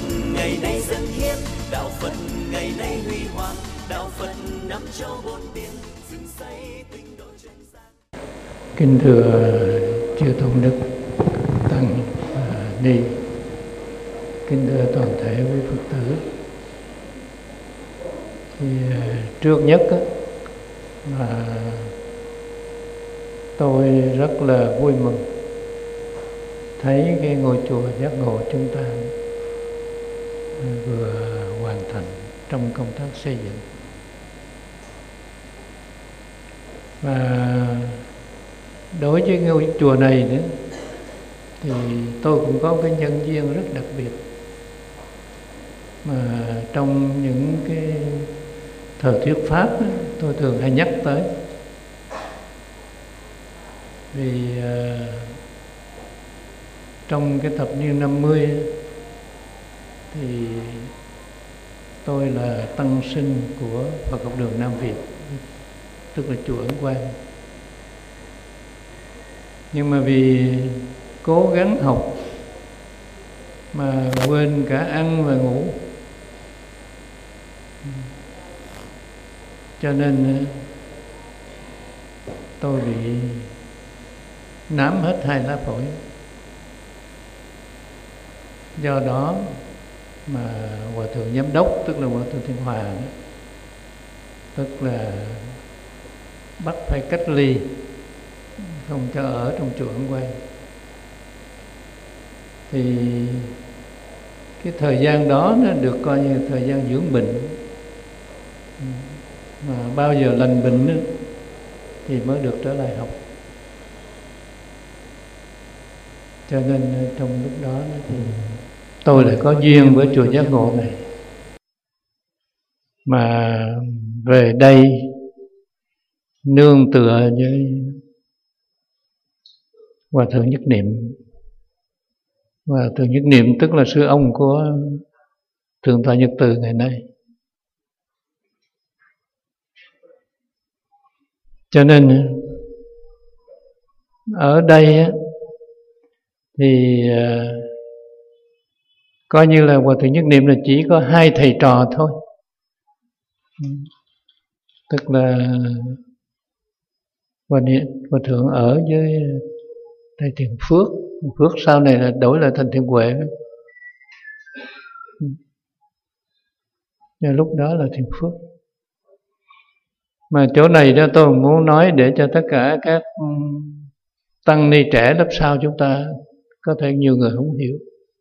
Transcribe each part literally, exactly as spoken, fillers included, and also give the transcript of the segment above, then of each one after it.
ngày nay dâng hiến, đạo Phật ngày nay huy hoàng, đạo Phật năm châu bốn biển dựng xây tinh độ chân gian. Kính thưa chư tôn đức tăng ni, kính thưa toàn thể quý Phật tử. Thì trước nhất á, là tôi rất là vui mừng thấy cái ngôi chùa Giác Ngộ chúng ta vừa hoàn thành trong công tác xây dựng. Và đối với ngôi chùa này nữa thì tôi cũng có cái nhân duyên rất đặc biệt mà trong những cái thời thuyết pháp đó, tôi thường hay nhắc tới. Vì uh, trong cái thập niên năm mươi thì tôi là tăng sinh của Phật học đường Nam Việt, tức là chùa Ấn Quang. Nhưng mà vì cố gắng học mà quên cả ăn và ngủ, cho nên tôi bị nám hết hai lá phổi. Do đó mà Hòa thượng giám đốc, tức là Hòa thượng Thiên Hòa đó, tức là bắt phải cách ly, không cho ở trong chùa Ấn Quang. Thì cái thời gian đó nó được coi như thời gian dưỡng bệnh, mà bao giờ lành bệnh đó, thì mới được trở lại học. Cho nên trong lúc đó thì tôi lại có duyên với chùa Giác Ngộ này, mà về đây nương tựa với Hòa thượng Nhất Niệm. Hòa thượng Nhất Niệm tức là sư ông của Thượng tọa Nhật Từ ngày nay. Cho nên ở đây á, thì uh, coi như là Hòa thượng Nhất Niệm là chỉ có hai thầy trò thôi. Tức là Hòa, Hòa thượng ở với thầy Thiện Phước. Phước sau này là đổi lại thành Thiện Huệ. Nhưng lúc đó là Thiện Phước. Mà chỗ này đó tôi muốn nói để cho tất cả các tăng ni trẻ lớp sau chúng ta, có thể nhiều người không hiểu.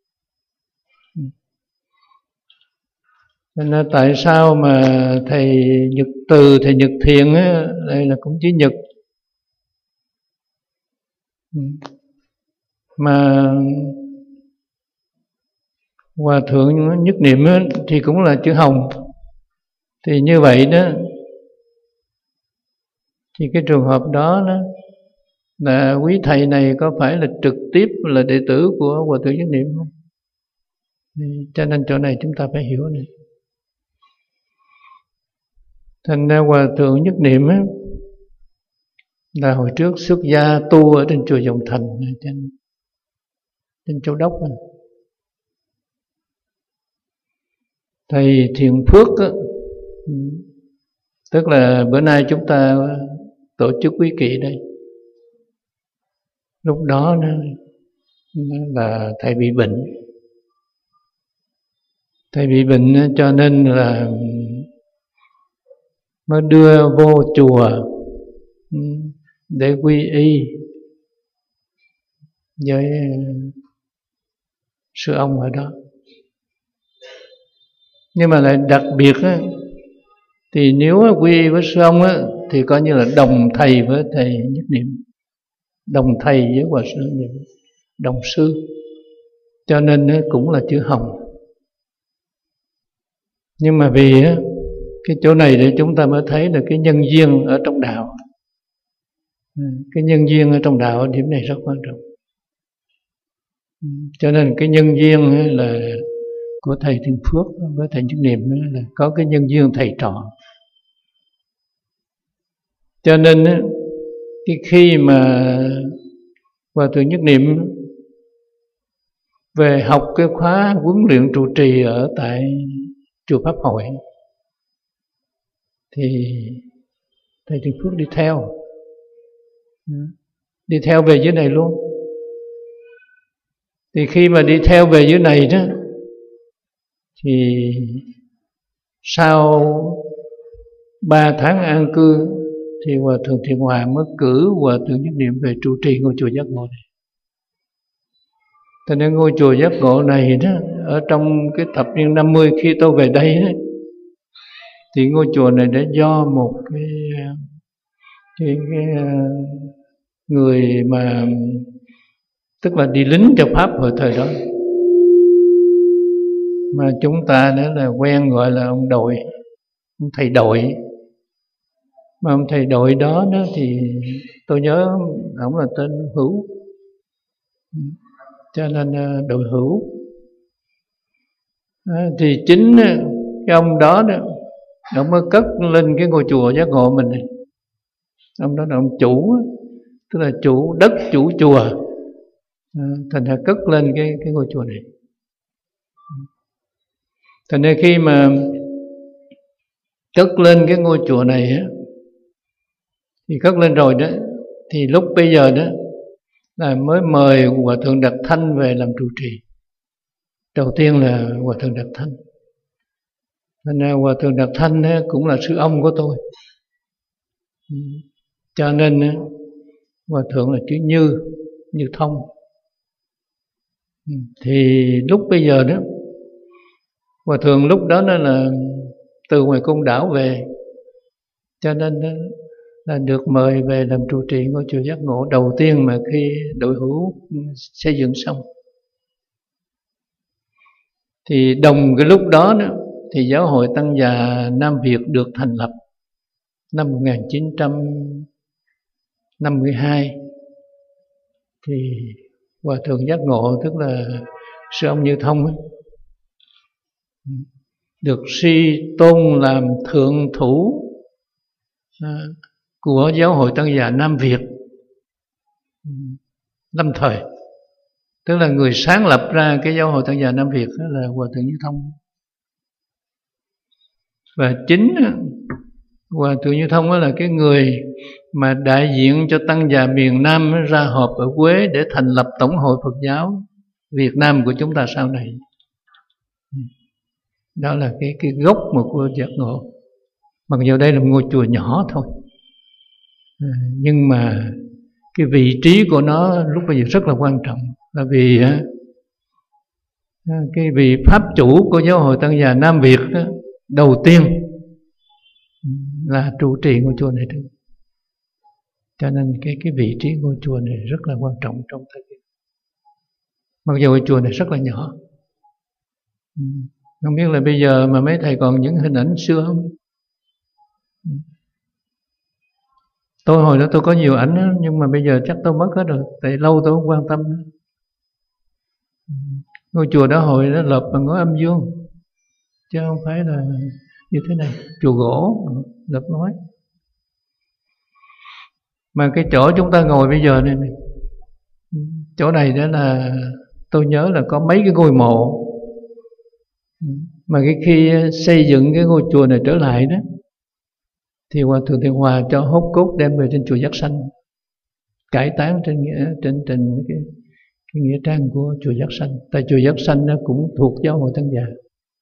Nên là tại sao mà thầy Nhật Từ, thầy Nhật Thiện á, đây là cũng chữ Nhật, mà Hòa thượng Nhất Niệm á, thì cũng là chữ Hồng. Thì như vậy đó, thì cái trường hợp đó, đó là quý thầy này có phải là trực tiếp là đệ tử của Hòa thượng Nhất Niệm không? Cho nên chỗ này chúng ta phải hiểu này. Thành ra Hòa thượng Nhất Niệm á, là hồi trước xuất gia tu ở trên chùa Dòng Thành, trên, trên Châu Đốc này. Thầy Thiện Phước á, tức là bữa nay chúng ta tổ chức quý kỵ đây. Lúc đó nó, nó là thầy bị bệnh. Thầy bị bệnh cho nên là mới đưa vô chùa để quy y với sư ông ở đó. Nhưng mà lại đặc biệt á, thì nếu quy y với sư ông á, thì coi như là đồng thầy với thầy Nhất Niệm, đồng thầy với Hòa sư Niệm, đồng sư, cho nên cũng là chữ Hồng. Nhưng mà vì á, cái chỗ này để chúng ta mới thấy là cái nhân duyên ở trong đạo. Cái nhân duyên ở trong đạo, điểm này rất quan trọng. Cho nên cái nhân duyên là của thầy Thiện Phước với thầy Nhất Niệm là có cái nhân duyên thầy trò. Cho nên cái khi mà Hòa thượng Nhất Niệm về học cái khóa huấn luyện trụ trì ở tại chùa Pháp Hội, thì thầy Thiện Phước đi theo, đi theo về dưới này luôn. Thì khi mà đi theo về dưới này đó, thì sau ba tháng an cư thì Hòa Thượng Thiện Hòa mới cử Hòa Thượng Nhất Niệm về trụ trì ngôi chùa Giác Ngộ này. Cho nên ngôi chùa Giác Ngộ này đó, ở trong cái thập niên năm mươi khi tôi về đây đó, thì ngôi chùa này đã do một cái, cái, cái người mà tức là đi lính cho Pháp hồi thời đó, mà chúng ta đó là quen gọi là ông đội, ông thầy đội. Mà ông thầy đội đó, đó thì tôi nhớ ông là tên Hữu, cho nên đội Hữu. À, thì chính cái ông đó đó, ông mới cất lên cái ngôi chùa Giác Ngộ mình này. Ông đó là ông chủ, tức là chủ đất, chủ chùa. À, thành ra cất lên cái, cái ngôi chùa này. Thành ra khi mà cất lên cái ngôi chùa này á, thì cất lên rồi đó, thì lúc bây giờ đó là mới mời Hòa Thượng Đạt Thanh về làm trụ trì. Đầu tiên là Hòa Thượng Đạt Thanh. Thành ra Hòa Thượng Đạt Thanh cũng là sư ông của tôi, cho nên Hòa Thượng là chữ Như, Như Thông. Thì lúc bây giờ đó, Hòa Thượng lúc đó nó là từ ngoài Côn Đảo về, cho nên là được mời về làm trụ trì ngôi chùa Giác Ngộ đầu tiên mà khi đội Hữu xây dựng xong. Thì đồng cái lúc đó, đó thì Giáo hội Tăng già Nam Việt được thành lập năm một nghìn chín trăm năm mươi hai. Thì Hòa Thượng Giác Ngộ, tức là sư ông Như Thông ấy, được suy tôn làm thượng thủ của Giáo hội Tăng già Nam Việt lâm thời. Tức là người sáng lập ra cái Giáo hội Tăng già Nam Việt đó là Hòa Thượng Như Thông. Và chính Hòa Thượng Như Thông đó là cái người mà đại diện cho Tăng già miền Nam ra họp ở Quế để thành lập Tổng hội Phật giáo Việt Nam của chúng ta sau này. Đó là cái, cái gốc mà của Giác Ngộ. Mặc dù đây là một ngôi chùa nhỏ thôi, à, nhưng mà cái vị trí của nó lúc bây giờ rất là quan trọng. Là vì cái vị pháp chủ của Giáo hội Tăng già Nam Việt đó, đầu tiên là trụ trì ngôi chùa này. Cho nên cái, cái vị trí ngôi chùa này rất là quan trọng trong thời kỳ. Mặc dù ngôi chùa này rất là nhỏ. Không biết là bây giờ mà mấy thầy còn những hình ảnh xưa không? Tôi hồi đó tôi có nhiều ảnh đó, nhưng mà bây giờ chắc tôi mất hết rồi, tại lâu tôi không quan tâm nữa. Ngôi chùa đó hồi đó lợp bằng ngói âm dương, chứ không phải là như thế này, chùa gỗ lợp ngói. Mà cái chỗ chúng ta ngồi bây giờ này, này chỗ này đó là tôi nhớ là có mấy cái ngôi mộ. Mà cái khi xây dựng cái ngôi chùa này trở lại đó, thì Hòa Thượng Thiện Hòa cho hốt cốt đem về trên chùa Giác Sanh, cải táng trên nghĩa trên trên cái, cái nghĩa trang của chùa Giác Sanh. Tại chùa Giác Sanh nó cũng thuộc Giáo hội Tăng già.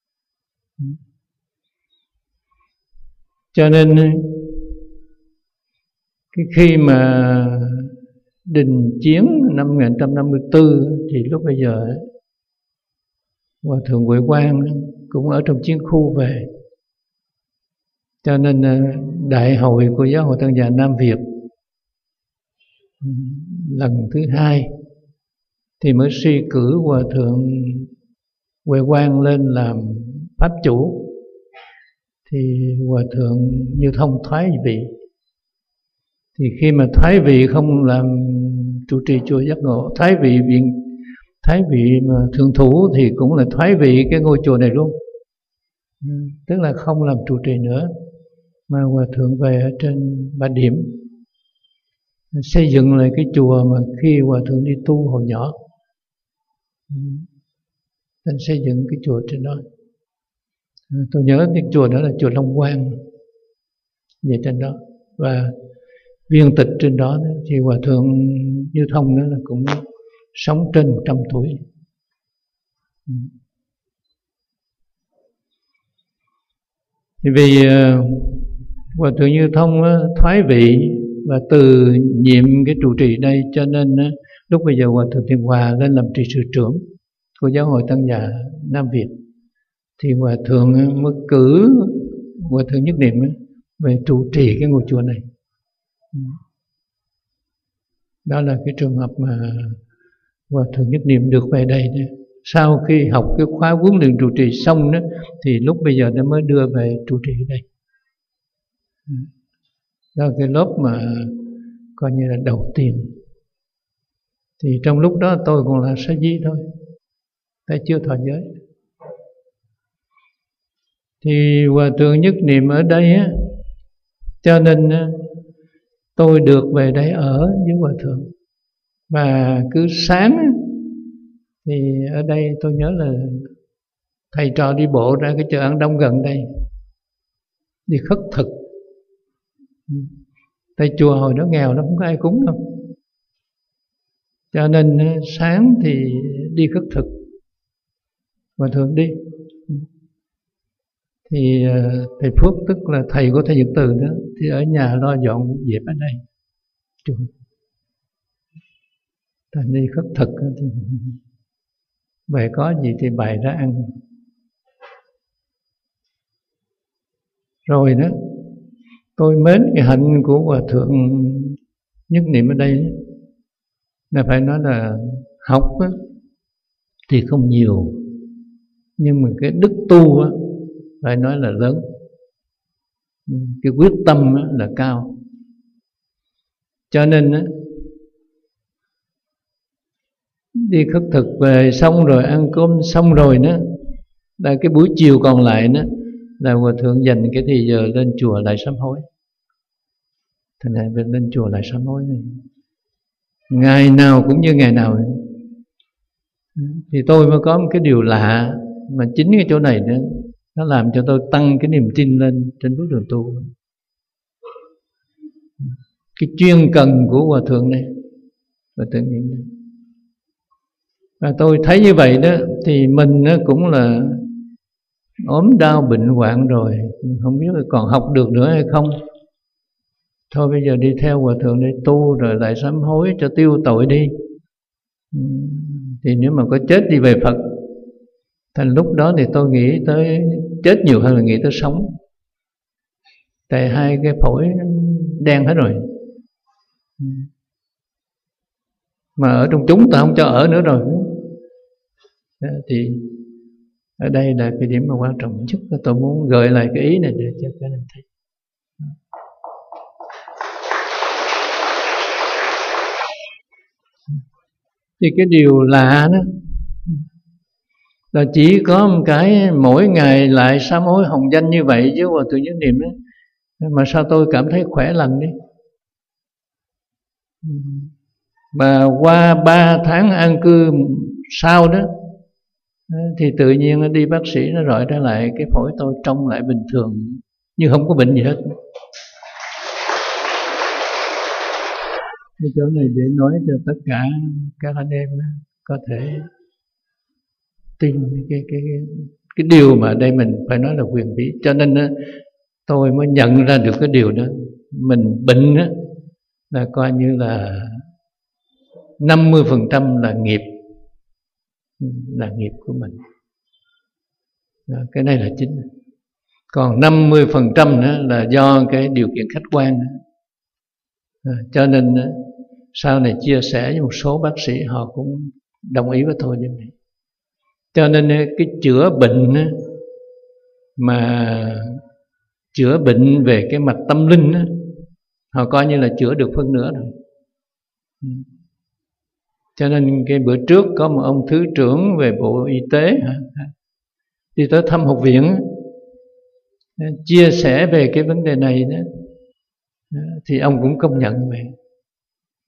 Cho nên cái khi mà đình chiến năm một nghìn chín trăm năm mươi tư thì lúc bây giờ Hòa Thượng Huệ Quang cũng ở trong chiến khu về. Cho nên đại hội của Giáo hội Tăng già Nam Việt lần thứ hai thì mới suy cử Hòa Thượng Huệ Quang lên làm pháp chủ. Thì Hòa Thượng Như Thông thoái vị. Thì khi mà thoái vị không làm trụ trì chùa Giác Ngộ, thoái vị viện Thái vị mà thượng thủ thì cũng là thoái vị cái ngôi chùa này luôn. Tức là không làm trụ trì nữa, mà Hòa Thượng về ở trên Ba Điểm xây dựng lại cái chùa mà khi Hòa Thượng đi tu hồi nhỏ. Thành xây dựng cái chùa trên đó. Tôi nhớ cái chùa đó là chùa Long Quang về trên đó, và viên tịch trên đó thì Hòa thượng Như Thông đó là cũng sống trên một trăm tuổi. Thì vì uh, Hòa thượng Như Thông uh, thoái vị và từ nhiệm cái trụ trì đây, cho nên uh, lúc bây giờ Hòa thượng Thiện Hòa lên làm trị sự trưởng của Giáo hội Tăng Già Nam Việt, thì Hòa thượng uh, mới cử Hòa thượng Nhất Niệm uh, về trụ trì cái ngôi chùa này. Đó là cái trường hợp mà Hòa thượng Nhất Niệm được về đây đó. Sau khi học cái khóa huấn luyện trụ trì xong đó, thì lúc bây giờ nó mới đưa về trụ trì ở đây. Đó là cái lớp mà coi như là đầu tiên. Thì trong lúc đó tôi còn là sa di thôi, ta chưa thọ giới. Thì Hòa thượng Nhất Niệm ở đây á, cho nên tôi được về đây ở với Hòa thượng. Và cứ sáng thì ở đây tôi nhớ là thầy trò đi bộ ra cái chợ An Đông gần đây, đi khất thực. Tại chùa hồi đó nghèo, nó không có ai cúng đâu, cho nên sáng thì đi khất thực, Hòa thượng đi. Thì thầy Phước, tức là thầy của thầy Nhật Từ đó, thì ở nhà lo dọn dẹp ở đây chùa. Thành đi khất thực thì về có gì thì bày ra ăn. Rồi đó, tôi mến cái hạnh của Hòa thượng Nhất Niệm ở đây là phải nói là học á, thì không nhiều, nhưng mà cái đức tu á, phải nói là lớn. Cái quyết tâm á, là cao. Cho nên á, đi khất thực về xong rồi, ăn cơm xong rồi đó, là cái buổi chiều còn lại đó là Hòa thượng dành cái thời giờ lên chùa lại sám hối. Thành ra lên chùa lại sám hối này, ngày nào cũng như ngày nào ấy. Thì tôi mới có một cái điều lạ, mà chính cái chỗ này đó, nó làm cho tôi tăng cái niềm tin lên trên bước đường tu. Cái chuyên cần của Hòa thượng này, Hòa thượng niệm này. Và tôi thấy như vậy đó, thì mình cũng là ốm đau bệnh hoạn rồi, không biết là còn học được nữa hay không. Thôi bây giờ đi theo Hòa thượng để tu, rồi lại sám hối cho tiêu tội đi. Thì nếu mà có chết đi về Phật. Thành lúc đó thì tôi nghĩ tới chết nhiều hơn là nghĩ tới sống. Tại hai cái phổi đen hết rồi, mà ở trong chúng ta không cho ở nữa rồi. Thì ở đây là cái điểm mà quan trọng nhất, tôi muốn gợi lại cái ý này để cho các anh thấy. Thì cái điều lạ đó là chỉ có một cái mỗi ngày lại sám hối hồng danh như vậy với Hòa thượng Nhất Niệm đó, mà sao tôi cảm thấy khỏe lành đi. Mà qua ba tháng an cư sau đó, thì tự nhiên đi bác sĩ nó rọi ra lại cái phổi tôi trông lại bình thường, như không có bệnh gì hết. Cái chỗ này để nói cho tất cả các anh em có thể tin cái, cái, cái, cái điều mà đây mình phải nói là quyền bí. Cho nên tôi mới nhận ra được cái điều đó. Mình bệnh đó, là coi như là năm mươi phần trăm là nghiệp, là nghiệp của mình. Đó, cái này là chính. Còn năm mươi phần trăm nữa là do cái điều kiện khách quan. À, cho nên sau này chia sẻ với một số bác sĩ, họ cũng đồng ý với tôi như vậy. Cho nên cái chữa bệnh mà chữa bệnh về cái mặt tâm linh, họ coi như là chữa được phân nửa rồi. Cho nên cái bữa trước có một ông thứ trưởng về Bộ Y tế đi tới thăm học viện, chia sẻ về cái vấn đề này đó, thì ông cũng công nhận vậy.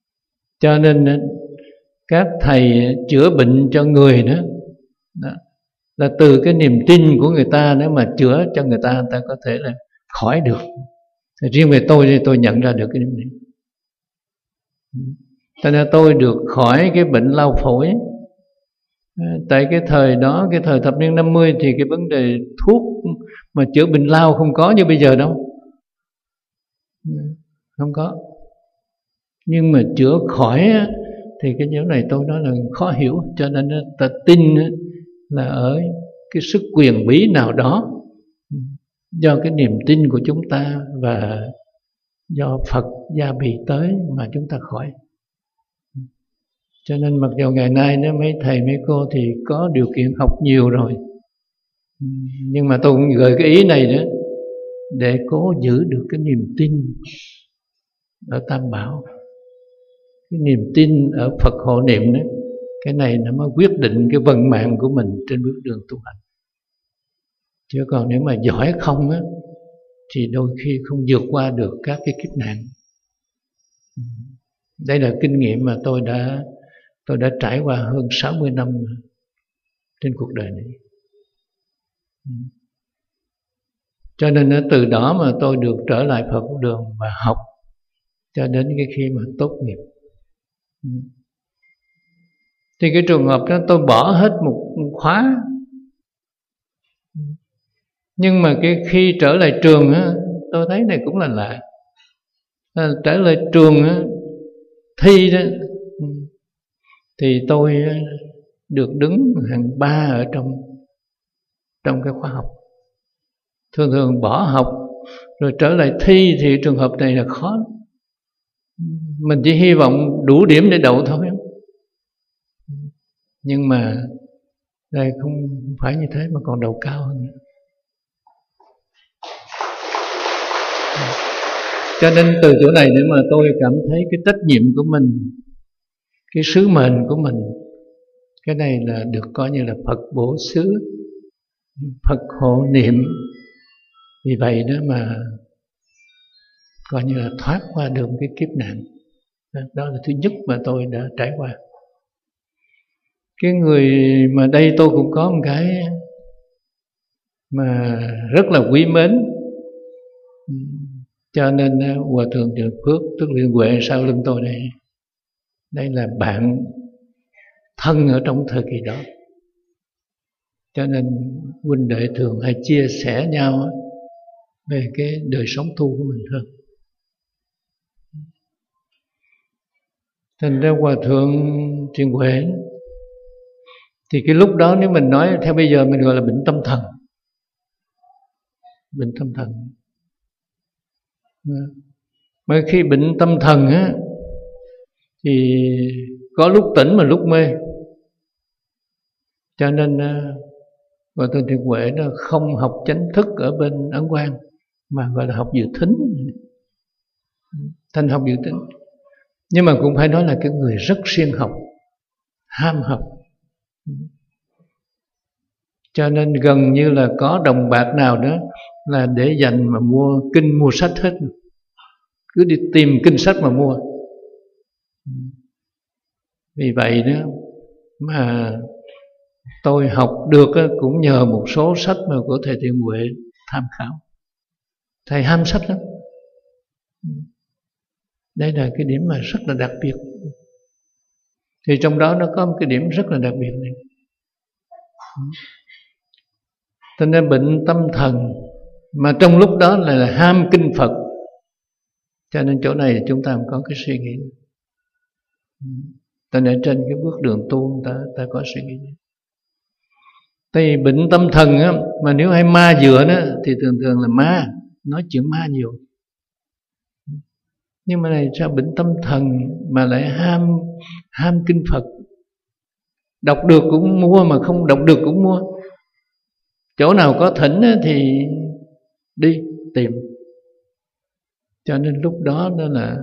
Cho nên các thầy chữa bệnh cho người đó, đó là từ cái niềm tin của người ta, nếu mà chữa cho người ta, người ta có thể là khỏi được. Thì riêng về tôi thì tôi nhận ra được cái điểm này. Cho nên tôi được khỏi cái bệnh lao phổi. Tại cái thời đó, cái thời thập niên năm mươi thì cái vấn đề thuốc mà chữa bệnh lao không có như bây giờ đâu. Không có. Nhưng mà chữa khỏi thì cái điều này tôi nói là khó hiểu. Cho nên ta tin là ở cái sức quyền bí nào đó, do cái niềm tin của chúng ta và do Phật gia bị tới mà chúng ta khỏi. Cho nên mặc dù ngày nay nếu mấy thầy mấy cô thì có điều kiện học nhiều rồi, nhưng mà tôi cũng gợi cái ý này nữa để cố giữ được cái niềm tin ở Tam Bảo, cái niềm tin ở Phật hộ niệm đó. Cái này nó mới quyết định cái vận mạng của mình trên bước đường tu hành. Chứ còn nếu mà giỏi không á, thì đôi khi không vượt qua được các cái kiếp nạn. Đây là kinh nghiệm mà tôi đã tôi đã trải qua hơn sáu mươi năm trên cuộc đời này. Cho nên từ đó mà tôi được trở lại Phật đường và học cho đến cái khi mà tốt nghiệp. Thì cái trường hợp đó tôi bỏ hết một khóa. Nhưng mà cái khi trở lại trường á, tôi thấy này cũng là lạ. À, trở lại trường á, thi đó, thì tôi được đứng hàng ba ở trong trong cái khóa học. Thường thường bỏ học rồi trở lại thi thì trường hợp này là khó. Mình chỉ hy vọng đủ điểm để đậu thôi. Nhưng mà đây không phải như thế mà còn đậu cao hơn nữa. Cho nên từ chỗ này để mà tôi cảm thấy cái trách nhiệm của mình, cái sứ mệnh của mình, cái này là được coi như là Phật bổ xứ, Phật hộ niệm. Vì vậy đó mà coi như là thoát qua được cái kiếp nạn. Đó là thứ nhất mà tôi đã trải qua. Cái người mà đây tôi cũng có một cái mà rất là quý mến. Cho nên Hòa Thượng Trường Phước, tức Liên Huệ sau lưng tôi đây, đây là bạn thân ở trong thời kỳ đó. Cho nên huynh đệ thường hay chia sẻ nhau về cái đời sống tu của mình hơn. Thành ra Hòa Thượng Trường Huệ thì cái lúc đó nếu mình nói theo bây giờ mình gọi là bệnh tâm thần. Bệnh tâm thần. Mà khi bệnh tâm thần á, thì có lúc tỉnh mà lúc mê. Cho nên Hòa Thượng Thiện Huệ nó không học chánh thức ở bên Ấn Quang, mà gọi là học dự thính. Thành học dự thính. Nhưng mà cũng phải nói là cái người rất siêng học, ham học. Cho nên gần như là có đồng bạc nào đó là để dành mà mua kinh mua sách hết. Cứ đi tìm kinh sách mà mua. Vì vậy đó mà tôi học được cũng nhờ một số sách mà của thầy Thiện Huệ tham khảo. Thầy ham sách lắm. Đây là cái điểm mà rất là đặc biệt. Thì trong đó nó có một cái điểm rất là đặc biệt này. Cho nên bệnh tâm thần mà trong lúc đó là, là ham kinh Phật. Cho nên chỗ này chúng ta có cái suy nghĩ. Cho nên trên cái bước đường tu ta, ta có suy nghĩ. Tại vì bệnh tâm thần á, mà nếu hay ma dựa đó, thì thường thường là ma, nói chuyện ma nhiều. Nhưng mà này sao bệnh tâm thần mà lại ham ham kinh Phật. Đọc được cũng mua, mà không đọc được cũng mua. Chỗ nào có thỉnh thì đi tìm. Cho nên lúc đó đó là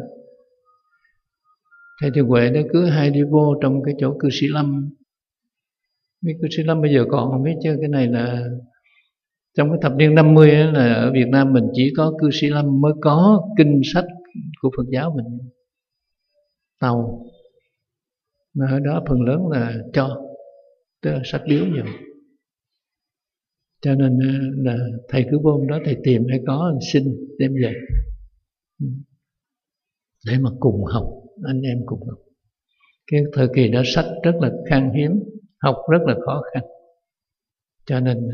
thầy Thiện Huệ nó cứ hay đi vô trong cái chỗ cư sĩ Lâm. Mấy cư sĩ Lâm bây giờ còn không biết chứ. Cái này là trong cái thập niên năm mươi ấy, là ở Việt Nam mình chỉ có cư sĩ Lâm mới có kinh sách của Phật giáo mình. Tàu. Mà ở đó phần lớn là cho, tức là sách biếu nhiều. Cho nên là thầy cứ vô đó, thầy tìm hay có xin đem về để mà cùng học, anh em cùng học. Cái thời kỳ đó sách rất là khan hiếm, học rất là khó khăn, cho nên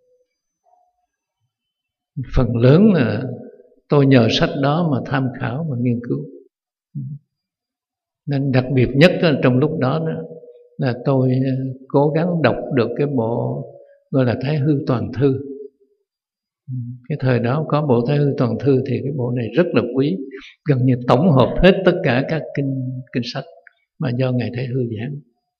phần lớn là tôi nhờ sách đó mà tham khảo và nghiên cứu. Nên đặc biệt nhất trong lúc đó, đó là tôi cố gắng đọc được cái bộ gọi là Thái Hư Toàn Thư. Cái thời đó có bộ Thái Hư Toàn Thư thì cái bộ này rất là quý, gần như tổng hợp hết tất cả các kinh kinh sách mà do Ngài Thái Hư giảng.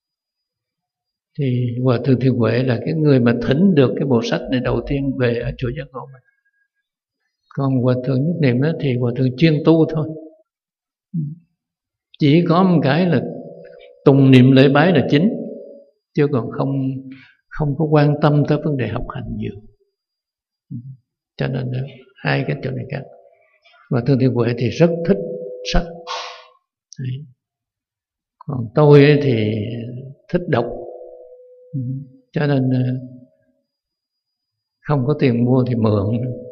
Thì Hòa Thượng Thiền Huệ là cái người mà thỉnh được cái bộ sách này đầu tiên về ở chùa Giác Ngộ mình. Còn Hòa Thượng Nhất Niệm đó thì Hòa Thượng chuyên tu thôi, chỉ có một cái là tùng niệm lễ bái là chính, chứ còn không không có quan tâm tới vấn đề học hành nhiều. Cho nên đó, hai cái chỗ này khác. Và Thượng Thiền Huệ thì rất thích sách. Đấy. Còn tôi thì thích đọc, cho nên không có tiền mua thì mượn.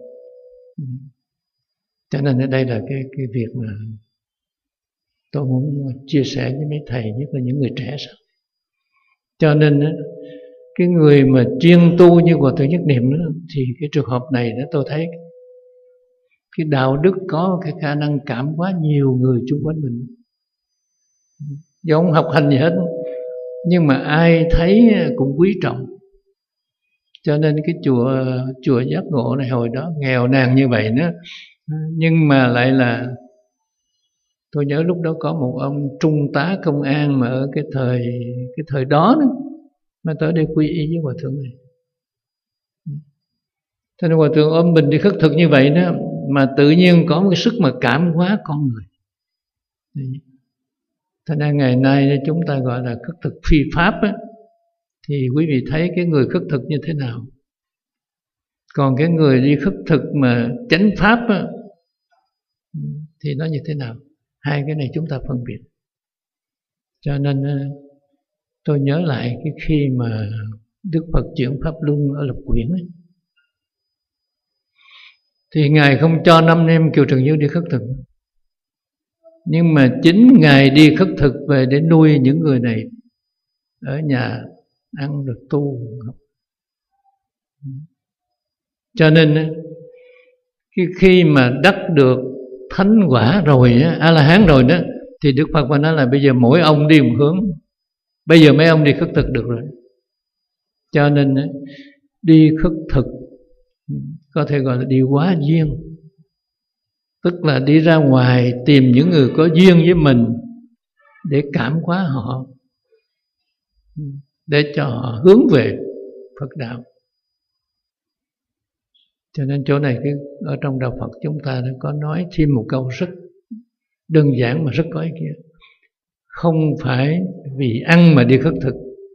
Cho nên ở đây là cái, cái việc mà tôi muốn chia sẻ với mấy thầy, nhất là những người trẻ sao. Cho nên cái người mà chuyên tu như Hòa Thượng Nhất Niệm đó, thì cái trường hợp này đó tôi thấy cái đạo đức có cái khả năng cảm hóa nhiều người xung quanh mình. Do không học hành gì hết, nhưng mà ai thấy cũng quý trọng. Cho nên cái chùa chùa Giác Ngộ này hồi đó nghèo nàn như vậy đó, nhưng mà lại là, tôi nhớ lúc đó có một ông trung tá công an mà ở cái thời cái thời đó, đó mà tới đây quy y với Hòa Thượng này. Cho nên Hòa Thượng ôm mình đi khất thực như vậy đó, mà tự nhiên có một cái sức mà cảm hóa con người. Cho nên ngày nay chúng ta gọi là khất thực phi pháp á, thì quý vị thấy cái người khất thực như thế nào. Còn cái người đi khất thực mà chánh pháp á, thì nó như thế nào. Hai cái này chúng ta phân biệt. Cho nên tôi nhớ lại cái khi mà Đức Phật chuyển Pháp Luân ở Lộc Quyển ấy, thì Ngài không cho năm em Kiều Trần Như đi khất thực, nhưng mà chính Ngài đi khất thực về để nuôi những người này ở nhà ăn được tu. Cho nên cái khi mà đắc được thánh quả rồi, A La Hán rồi đó, thì Đức Phật mà nói là bây giờ mỗi ông đi một hướng, bây giờ mấy ông đi khất thực được rồi. Cho nên đi khất thực có thể gọi là đi hóa duyên, tức là đi ra ngoài tìm những người có duyên với mình để cảm hóa họ, để cho họ hướng về Phật đạo. Cho nên chỗ này cái, ở trong đạo Phật chúng ta đã có nói thêm một câu rất đơn giản mà rất có ý nghĩa. Không phải vì ăn mà đi khất thực.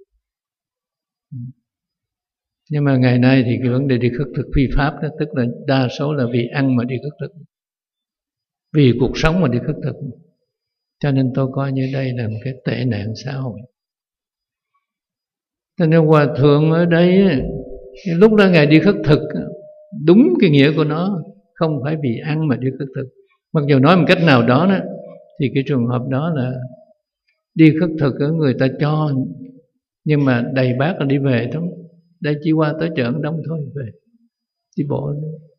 Nhưng mà ngày nay thì cái vấn đề đi khất thực phi pháp đó, tức là đa số là vì ăn mà đi khất thực, vì cuộc sống mà đi khất thực. Cho nên tôi coi như đây là một cái tệ nạn xã hội. Cho nên Hòa Thượng ở đây, lúc đó Ngài đi khất thực, đúng cái nghĩa của nó, không phải vì ăn mà đi khất thực. Mặc dù nói một cách nào đó, đó thì cái trường hợp đó là đi khất thực ở người ta cho, nhưng mà đầy bát là đi về thôi. Đây chỉ qua tới chợ đông thôi, về đi bộ.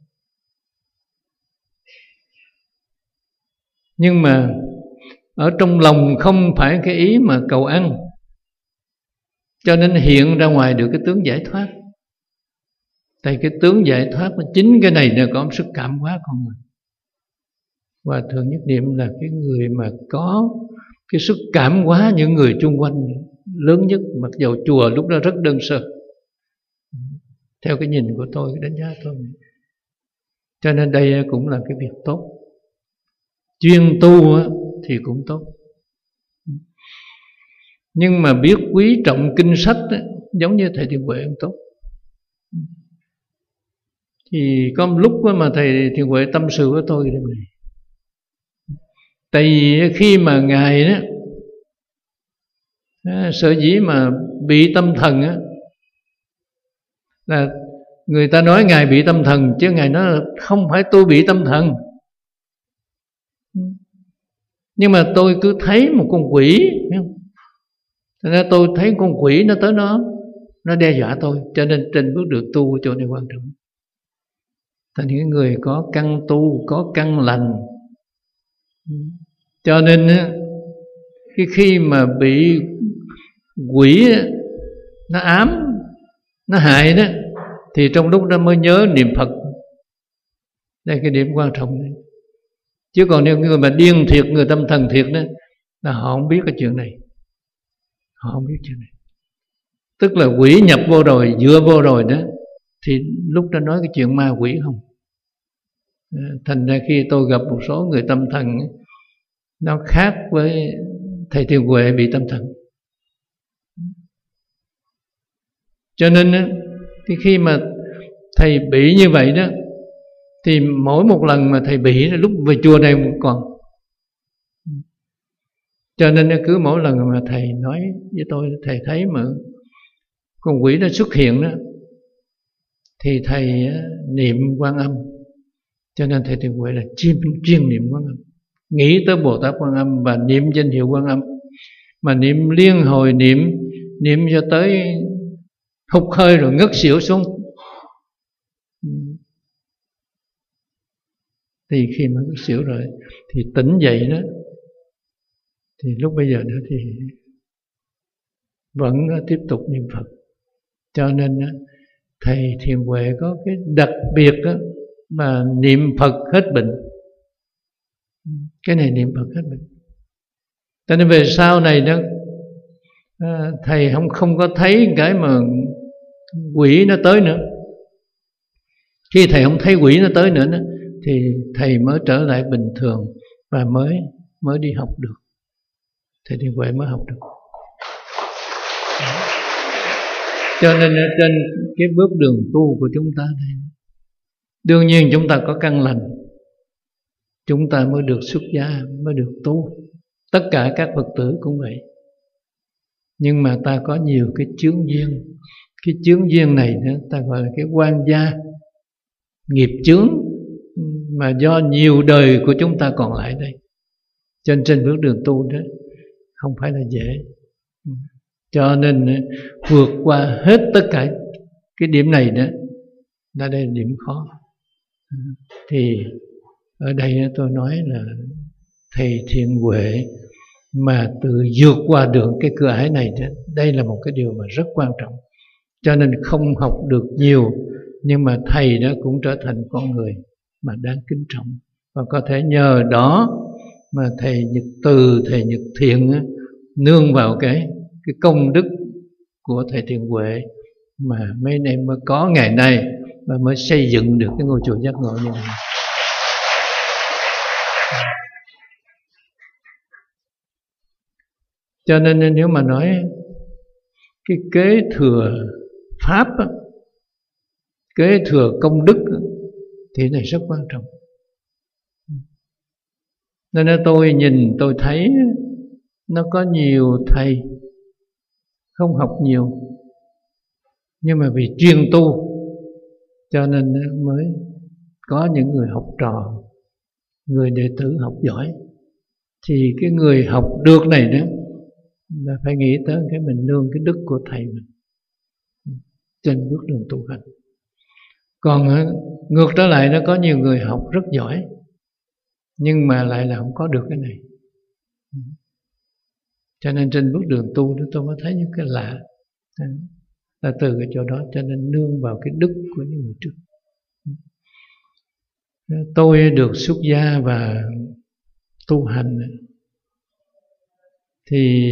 Nhưng mà ở trong lòng không phải cái ý mà cầu ăn, cho nên hiện ra ngoài được cái tướng giải thoát. Tại cái tướng giải thoát, chính cái này là có sức cảm hóa con người. Và Thượng Nhất Niệm là cái người mà có cái sức cảm hóa những người chung quanh lớn nhất, mặc dù chùa lúc đó rất đơn sơ, theo cái nhìn của tôi, cái đánh giá tôi. Cho nên đây cũng là cái việc tốt. Chuyên tu thì cũng tốt, nhưng mà biết quý trọng kinh sách giống như thầy Thiền Huệ cũng tốt. Thì có một lúc mà thầy Thiền Huệ tâm sự với tôi cái này. Tại vì khi mà Ngài đó, sở dĩ mà bị tâm thần á, là Người ta nói Ngài bị tâm thần, chứ Ngài nói là không phải tôi bị tâm thần. Nhưng mà tôi cứ thấy một con quỷ, cho nên tôi thấy con quỷ nó tới nó Nó đe dọa tôi. Cho nên trên bước đường tu chỗ này quan trọng. Thành những người có căn tu, có căn lành. Cho nên cái khi mà bị quỷ nó ám, nó hại đó, thì trong lúc đó mới nhớ niệm Phật. Đây là cái điểm quan trọng này. Chứ còn nếu người mà điên thiệt, người tâm thần thiệt đó, là họ không biết cái chuyện này. Họ không biết chuyện này. Tức là quỷ nhập vô rồi, dựa vô rồi đó, thì lúc đó nói cái chuyện ma quỷ không. Thành ra khi tôi gặp một số người tâm thần, nó khác với thầy Thiền Huệ bị tâm thần. Cho nên thì khi mà thầy bị như vậy đó, thì mỗi một lần mà thầy bị, lúc về chùa này còn. Cho nên cứ mỗi lần mà thầy nói với tôi, thầy thấy mà con quỷ nó xuất hiện đó, thì thầy niệm Quan Âm. Cho nên thầy Thiền Huệ là chuyên, chuyên niệm Quan Âm, nghĩ tới Bồ Tát Quan Âm và niệm danh hiệu Quan Âm, mà niệm liên hồi, niệm niệm cho tới hụt hơi rồi ngất xỉu xuống. Thì khi mà ngất xỉu rồi thì tỉnh dậy đó, thì lúc bây giờ đó thì vẫn tiếp tục niệm Phật. Cho nên thầy Thiền Huệ có cái đặc biệt đó, mà niệm Phật hết bệnh. Cái này niệm Phật hết bệnh. Cho nên về sau này đó, thầy không không có thấy cái mà quỷ nó tới nữa. Khi thầy không thấy quỷ nó tới nữa đó, thì thầy mới trở lại bình thường và mới mới đi học được. Thầy Thiền Huệ mới học được. Cho nên trên cái bước đường tu của chúng ta đây, đương nhiên chúng ta có căn lành, chúng ta mới được xuất gia, mới được tu. Tất cả các Phật tử cũng vậy. Nhưng mà ta có nhiều cái chướng duyên. Cái chướng duyên này nữa, ta gọi là cái oan gia, nghiệp chướng, mà do nhiều đời của chúng ta còn lại đây. Cho nên trên bước đường tu đó không phải là dễ. Cho nên vượt qua hết tất cả cái điểm này đó, là đây là điểm khó. Thì ở đây tôi nói là thầy Thiền Huệ mà tự vượt qua được cái cửa ải này đó, đây là một cái điều mà rất quan trọng. Cho nên không học được nhiều, nhưng mà thầy đó cũng trở thành con người mà đáng kính trọng. Và có thể nhờ đó mà thầy Nhật Từ, thầy Nhật Thiện á, nương vào cái cái công đức của thầy Thiền Huệ mà mấy anh em mới có ngày nay, và mới xây dựng được cái ngôi chùa giác ngộ như này. Cho nên nếu mà nói cái kế thừa pháp á, kế thừa công đức á, thì này rất quan trọng. Nên tôi nhìn tôi thấy nó có nhiều thầy không học nhiều, nhưng mà vì chuyên tu cho nên mới có những người học trò, người đệ tử học giỏi. Thì cái người học được này đó là phải nghĩ tới cái mình nương cái đức của thầy mình trên bước đường tu hành. Còn ngược trở lại, nó có nhiều người học rất giỏi nhưng mà lại là không có được cái này. Cho nên trên bước đường tu đó tôi mới thấy những cái lạ, là từ cái chỗ đó. Cho nên nương vào cái đức của những người trước. Tôi được xuất gia và tu hành thì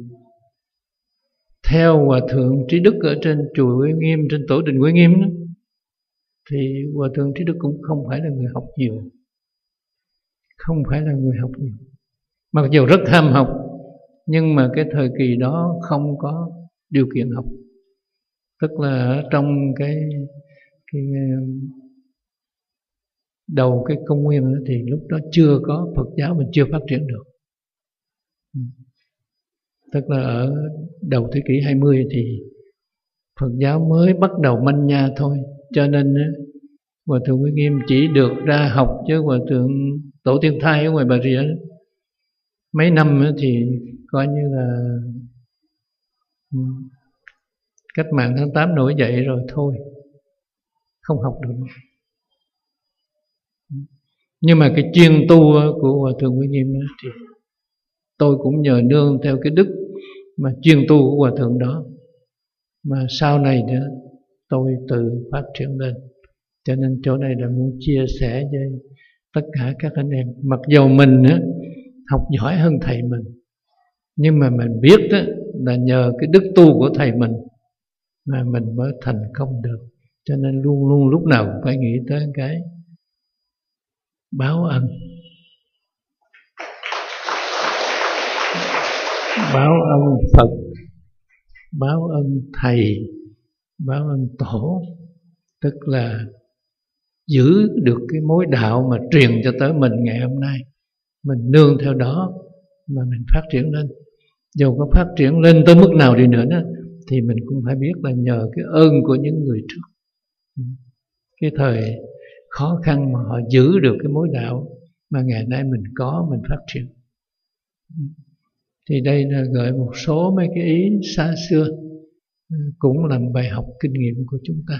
theo Hòa Thượng Trí Đức ở trên chùa Quế Nghiêm, trên tổ đình Quế Nghiêm đó, thì Hòa Thượng Trí Đức cũng không phải là người học nhiều, không phải là người học nhiều, mặc dù rất ham học, nhưng mà cái thời kỳ đó không có điều kiện học. Tức là trong cái, cái đầu cái công nguyên đó, thì lúc đó chưa có Phật giáo, mình chưa phát triển được. Tức là ở đầu thế kỷ hai mươi thì Phật giáo mới bắt đầu manh nha thôi, cho nên Hòa thượng Uy Nghiêm chỉ được ra học, chứ Hòa thượng Tổ Tiên Thai ở ngoài Bà Rịa mấy năm thì coi như là cách mạng tháng tám nổi dậy rồi thôi, không học được. Nhưng mà cái chuyên tu của Hòa thượng Uy Nghiêm thì tôi cũng nhờ nương theo cái đức mà chuyên tu của Hòa thượng đó, mà sau này nữa tôi tự phát triển lên. Cho nên chỗ này là muốn chia sẻ với tất cả các anh em. Mặc dù mình á, học giỏi hơn thầy mình, nhưng mà mình biết đó, là nhờ cái đức tu của thầy mình mà mình mới thành công được. Cho nên luôn luôn lúc nào cũng phải nghĩ tới cái báo ân. Báo ân Phật, báo ân thầy, báo ân tổ. Tức là giữ được cái mối đạo mà truyền cho tới mình ngày hôm nay, mình nương theo đó mà mình phát triển lên. Dù có phát triển lên tới mức nào đi nữa đó, thì mình cũng phải biết là nhờ cái ơn của những người trước. Cái thời khó khăn mà họ giữ được cái mối đạo mà ngày nay mình có, mình phát triển. Thì đây là gợi một số mấy cái ý xa xưa, cũng làm bài học kinh nghiệm của chúng ta.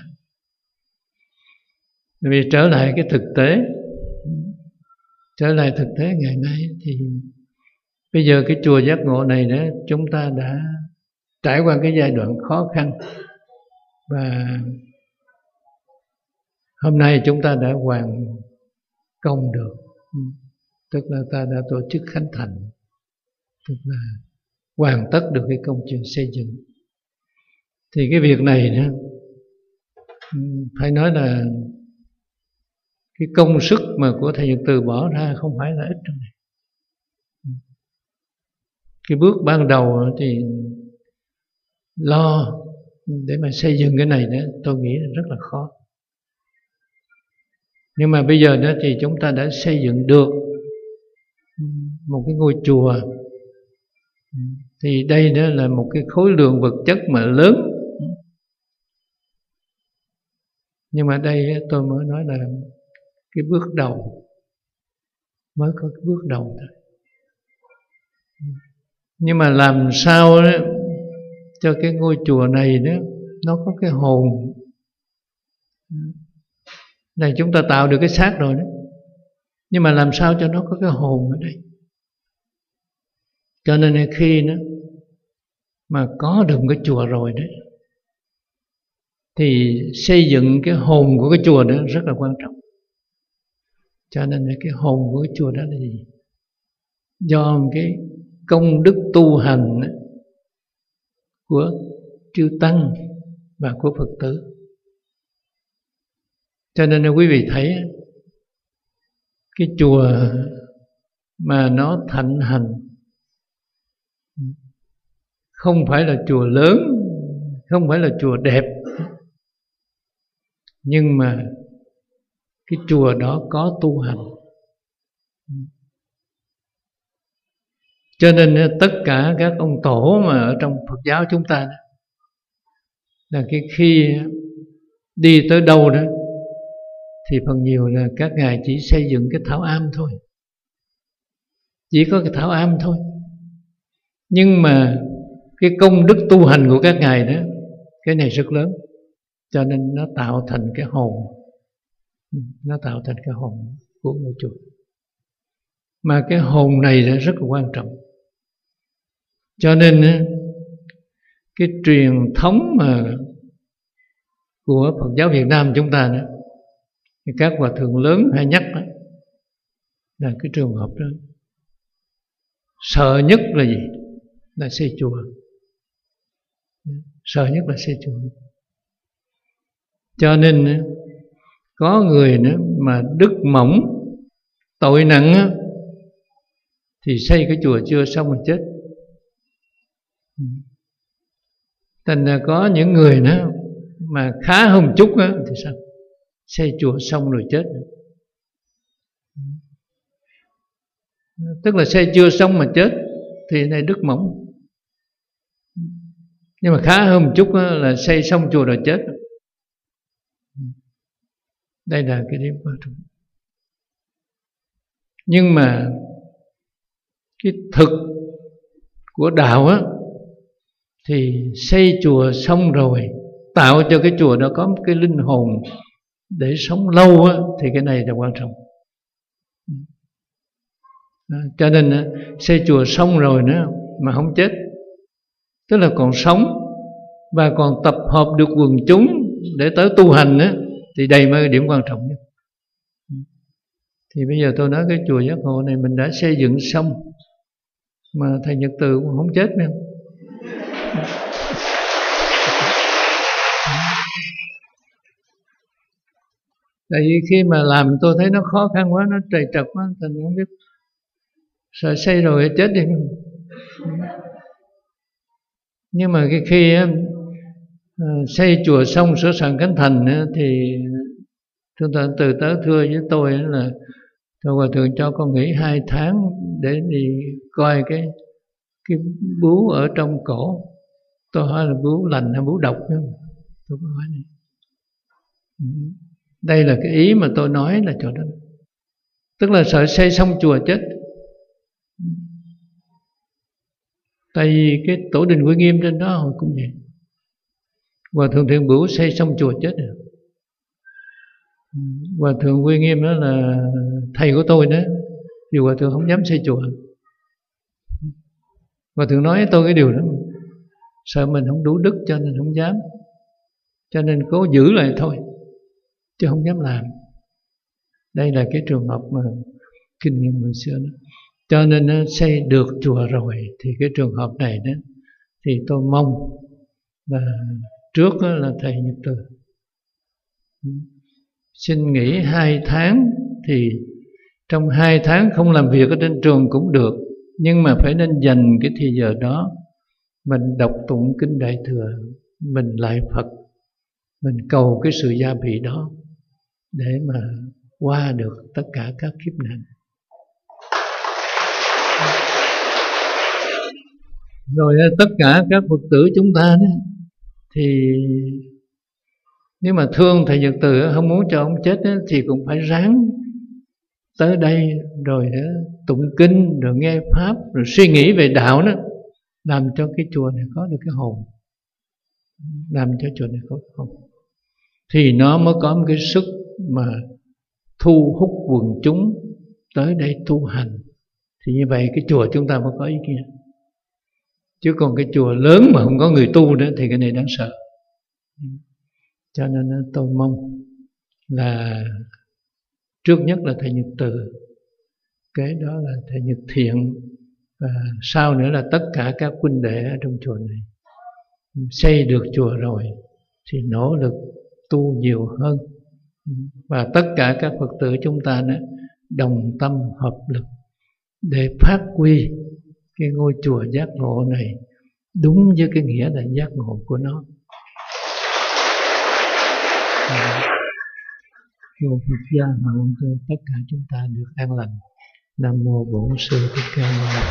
Vì trở lại cái thực tế, trở lại thực tế ngày nay thì bây giờ cái chùa Giác Ngộ này đó, chúng ta đã trải qua cái giai đoạn khó khăn, và hôm nay chúng ta đã hoàn công được, tức là ta đã tổ chức khánh thành, tức là hoàn tất được cái công trình xây dựng. Thì cái việc này đó, phải nói là cái công sức mà của thầy Nhật Từ bỏ ra không phải là ít trong này. Cái bước ban đầu thì lo để mà xây dựng cái này đó, tôi nghĩ là rất là khó. Nhưng mà bây giờ đó thì chúng ta đã xây dựng được một cái ngôi chùa. Thì đây đó là một cái khối lượng vật chất mà lớn. Nhưng mà đây tôi mới nói là cái bước đầu, mới có cái bước đầu thôi. Nhưng mà làm sao đó cho cái ngôi chùa này đó nó có cái hồn này, chúng ta tạo được cái xác rồi đó, nhưng mà làm sao cho nó có cái hồn ở đây. Cho nên khi nó mà có được một cái chùa rồi đấy, thì xây dựng cái hồn của cái chùa đó rất là quan trọng. Cho nên cái hồn của cái chùa đó là gì? Do một cái công đức tu hành của chư Tăng và của Phật tử. Cho nên là quý vị thấy cái chùa mà nó thịnh hành không phải là chùa lớn, không phải là chùa đẹp, nhưng mà cái chùa đó có tu hành. Cho nên tất cả các ông tổ mà ở trong Phật giáo chúng ta đó, là cái khi đi tới đâu đó thì phần nhiều là các ngài chỉ xây dựng cái thảo am thôi, chỉ có cái thảo am thôi. Nhưng mà cái công đức tu hành của các ngài đó, cái này rất lớn. Cho nên nó tạo thành cái hồn, nó tạo thành cái hồn của ngôi chùa. Mà cái hồn này là rất là quan trọng. Cho nên cái truyền thống mà của Phật giáo Việt Nam chúng ta đó, các hòa thượng lớn hay nhắc đó, là cái trường hợp đó sợ nhất là gì? Là xây chùa. Sợ nhất là xây chùa. Cho nên có người nữa mà đức mỏng, tội nặng thì xây cái chùa chưa xong rồi chết. Thành ra có những người nữa mà khá hơn chút thì sao? Xây chùa xong rồi chết. Tức là xây chưa xong mà chết thì này đức mỏng. Nhưng mà khá hơn một chút là xây xong chùa rồi chết. Đây là cái điểm quan trọng. Nhưng mà cái thực của đạo á, thì xây chùa xong rồi, tạo cho cái chùa đó có một cái linh hồn để sống lâu á, thì cái này là quan trọng. À, cho nên á, xây chùa xong rồi nữa mà không chết, tức là còn sống và còn tập hợp được quần chúng để tới tu hành á, thì đây mới là điểm quan trọng nhất. Thì bây giờ tôi nói cái chùa Giác Ngộ này mình đã xây dựng xong mà thầy Nhật Từ cũng không chết nữa. Tại vì khi mà làm tôi thấy nó khó khăn quá, nó trầy trật quá, thành không biết, sợ xây rồi chết đi. Nhưng mà cái khi xây chùa xong sửa soạn khánh thành thì Thượng tọa Từ tới thưa với tôi là Thưa Hòa Thượng cho con nghỉ hai tháng để đi coi cái cái bướu ở trong cổ. Tôi hỏi là bướu lành hay bướu độc nữa. Tôi có hỏi này. Đây là cái ý mà tôi nói là chỗ đó. Tức là sợ xây xong chùa chết. Tại vì cái tổ đình Quy Nghiêm trên đó hồi cũng vậy. Hòa Thượng Thiện Bửu xây xong chùa chết rồi. Hòa Thượng Quy Nghiêm đó là thầy của tôi đó, vì Hòa Thượng không dám xây chùa. Hòa Thượng nói với tôi cái điều đó, sợ mình không đủ đức cho nên không dám, cho nên cố giữ lại thôi, chứ không dám làm. Đây là cái trường hợp mà kinh nghiệm người xưa đó. Cho nên nó xây được chùa rồi thì cái trường hợp này đó, thì tôi mong là trước là thầy Nhật Từ xin nghỉ hai tháng, thì trong hai tháng không làm việc ở trên trường cũng được, nhưng mà phải nên dành cái thời giờ đó mình đọc tụng kinh Đại Thừa, mình lại Phật, mình cầu cái sự gia bị đó để mà qua được tất cả các kiếp nạn. Rồi tất cả các Phật tử chúng ta đó, thì nếu mà thương thầy Nhật Từ không muốn cho ông chết đó, thì cũng phải ráng tới đây rồi đó, tụng kinh, rồi nghe pháp, rồi suy nghĩ về đạo đó, làm cho cái chùa này có được cái hồn, làm cho chùa này có cái hồn, thì nó mới có một cái sức mà thu hút quần chúng tới đây tu hành. Thì như vậy cái chùa chúng ta mới có ý nghĩa. Chứ còn cái chùa lớn mà không có người tu nữa thì cái này đáng sợ. Cho nên tôi mong là trước nhất là thầy Nhật Từ, cái đó là thầy Nhật Thiện, và sau nữa là tất cả các huynh đệ ở trong chùa này. Xây được chùa rồi thì nỗ lực tu nhiều hơn, và tất cả các Phật tử chúng ta đó, đồng tâm hợp lực để phát huy cái ngôi chùa Giác Ngộ này đúng với cái nghĩa là giác ngộ của nó. Cầu Phật gia hộ cho tất cả chúng ta được an lành. Nam mô Bổn Sư Thích Ca Mâu Ni.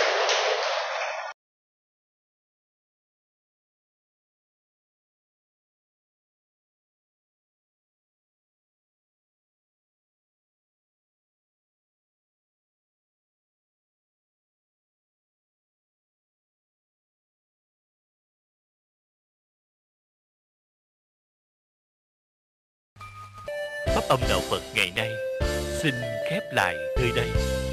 Pháp âm đạo Phật ngày nay xin khép lại nơi đây.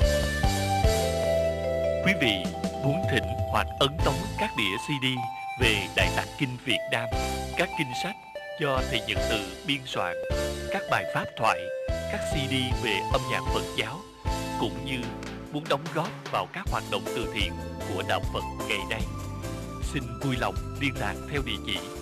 Quý vị muốn thỉnh hoặc ấn tống các đĩa xê đê về Đại Tạng Kinh Việt Nam, các kinh sách do thầy Nhật Từ biên soạn, các bài pháp thoại, các xê đê về âm nhạc Phật giáo, cũng như muốn đóng góp vào các hoạt động từ thiện của đạo Phật ngày nay, xin vui lòng liên lạc theo địa chỉ